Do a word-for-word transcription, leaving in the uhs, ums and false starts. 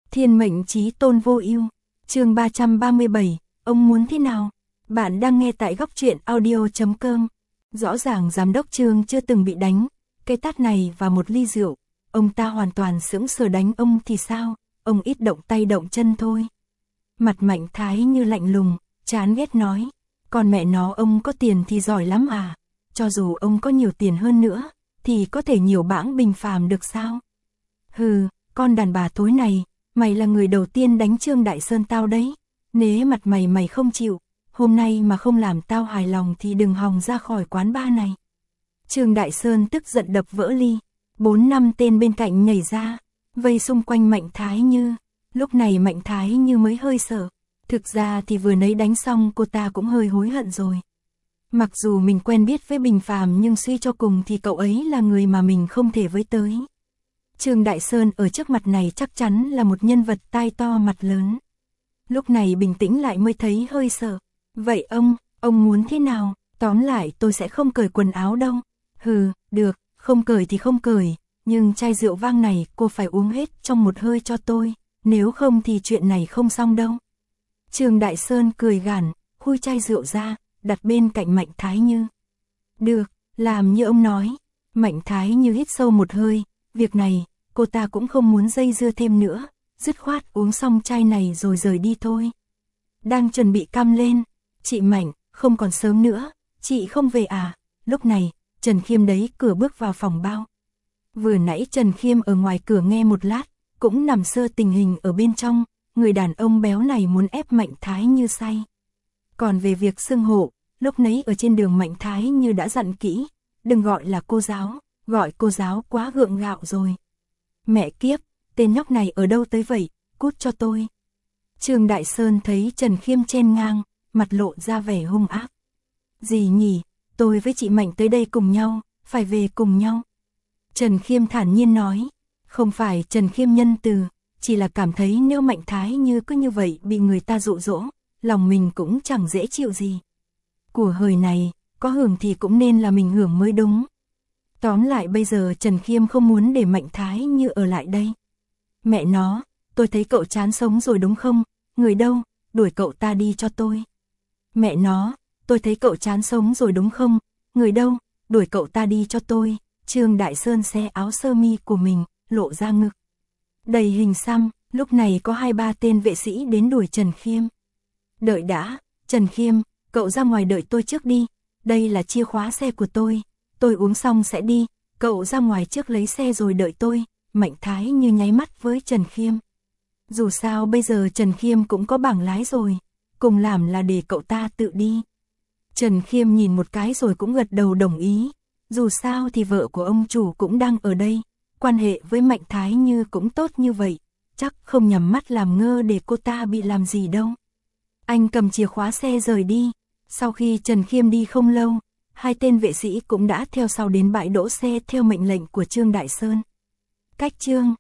Thiên mệnh chí tôn vô ưu. Chương ba trăm ba mươi bảy, ông muốn thế nào? Bạn đang nghe tại góc truyện audio chấm com. Rõ ràng giám đốc Trương chưa từng bị đánh, cái tát này và một ly rượu, ông ta hoàn toàn sững sờ. Đánh ông thì sao, ông ít động tay động chân thôi. Mặt Mạnh Thái như lạnh lùng, chán ghét nói, còn mẹ nó ông có tiền thì giỏi lắm à, cho dù ông có nhiều tiền hơn nữa, thì có thể nhiều bãng bình phàm được sao? Hừ, con đàn bà thối này, mày là người đầu tiên đánh Trương Đại Sơn tao đấy, nếu mặt mày mày không chịu, hôm nay mà không làm tao hài lòng thì đừng hòng ra khỏi quán bar này. Trương Đại Sơn tức giận đập vỡ ly, bốn năm tên bên cạnh nhảy ra, vây xung quanh Mạnh Thái Như. Lúc này Mạnh Thái Như mới hơi sợ, thực ra thì vừa nãy đánh xong cô ta cũng hơi hối hận rồi. Mặc dù mình quen biết với Bình Phàm nhưng suy cho cùng thì cậu ấy là người mà mình không thể với tới. Trương Đại Sơn ở trước mặt này chắc chắn là một nhân vật tai to mặt lớn. Lúc này bình tĩnh lại mới thấy hơi sợ. Vậy ông, ông muốn thế nào? Tóm lại tôi sẽ không cởi quần áo đâu. Hừ, được, không cởi thì không cởi, nhưng chai rượu vang này cô phải uống hết trong một hơi cho tôi, nếu không thì chuyện này không xong đâu. Trương Đại Sơn cười gằn, khui chai rượu ra, đặt bên cạnh Mạnh Thái Như. Được, làm như ông nói. Mạnh Thái Như hít sâu một hơi, việc này, cô ta cũng không muốn dây dưa thêm nữa, dứt khoát uống xong chai này rồi rời đi thôi. Đang chuẩn bị căm lên, chị Mạnh, không còn sớm nữa, chị không về à? Lúc này, Trần Khiêm đấy cửa bước vào phòng bao. Vừa nãy Trần Khiêm ở ngoài cửa nghe một lát, cũng nằm sơ tình hình ở bên trong, người đàn ông béo này muốn ép Mạnh Thái Như say. Còn về việc xưng hô, lúc nãy ở trên đường Mạnh Thái Như đã dặn kỹ, đừng gọi là cô giáo, gọi cô giáo quá gượng gạo rồi. Mẹ kiếp, tên nhóc này ở đâu tới vậy, cút cho tôi. Trương Đại Sơn thấy Trần Khiêm chen ngang, mặt lộ ra vẻ hung ác. Gì nhỉ, tôi với chị Mạnh tới đây cùng nhau, phải về cùng nhau. Trần Khiêm thản nhiên nói, không phải Trần Khiêm nhân từ, chỉ là cảm thấy nếu Mạnh Thái Như cứ như vậy bị người ta dụ dỗ, lòng mình cũng chẳng dễ chịu gì. Của hời này, có hưởng thì cũng nên là mình hưởng mới đúng. Tóm lại bây giờ Trần Khiêm không muốn để Mạnh Thái Như ở lại đây. Mẹ nó, tôi thấy cậu chán sống rồi đúng không? Người đâu, đuổi cậu ta đi cho tôi. Mẹ nó, tôi thấy cậu chán sống rồi đúng không? Người đâu, đuổi cậu ta đi cho tôi. Trương Đại Sơn xé áo sơ mi của mình, lộ ra ngực. Đầy hình xăm, lúc này có hai ba tên vệ sĩ đến đuổi Trần Khiêm. Đợi đã, Trần Khiêm, cậu ra ngoài đợi tôi trước đi. Đây là chìa khóa xe của tôi. Tôi uống xong sẽ đi, cậu ra ngoài trước lấy xe rồi đợi tôi. Mạnh Thái Như nháy mắt với Trần Khiêm. Dù sao bây giờ Trần Khiêm cũng có bảng lái rồi, cùng làm là để cậu ta tự đi. Trần Khiêm nhìn một cái rồi cũng gật đầu đồng ý. Dù sao thì vợ của ông chủ cũng đang ở đây, quan hệ với Mạnh Thái Như cũng tốt như vậy, chắc không nhắm mắt làm ngơ để cô ta bị làm gì đâu. Anh cầm chìa khóa xe rời đi. Sau khi Trần Khiêm đi không lâu, hai tên vệ sĩ cũng đã theo sau đến bãi đỗ xe theo mệnh lệnh của Trương Đại Sơn. Cách Trương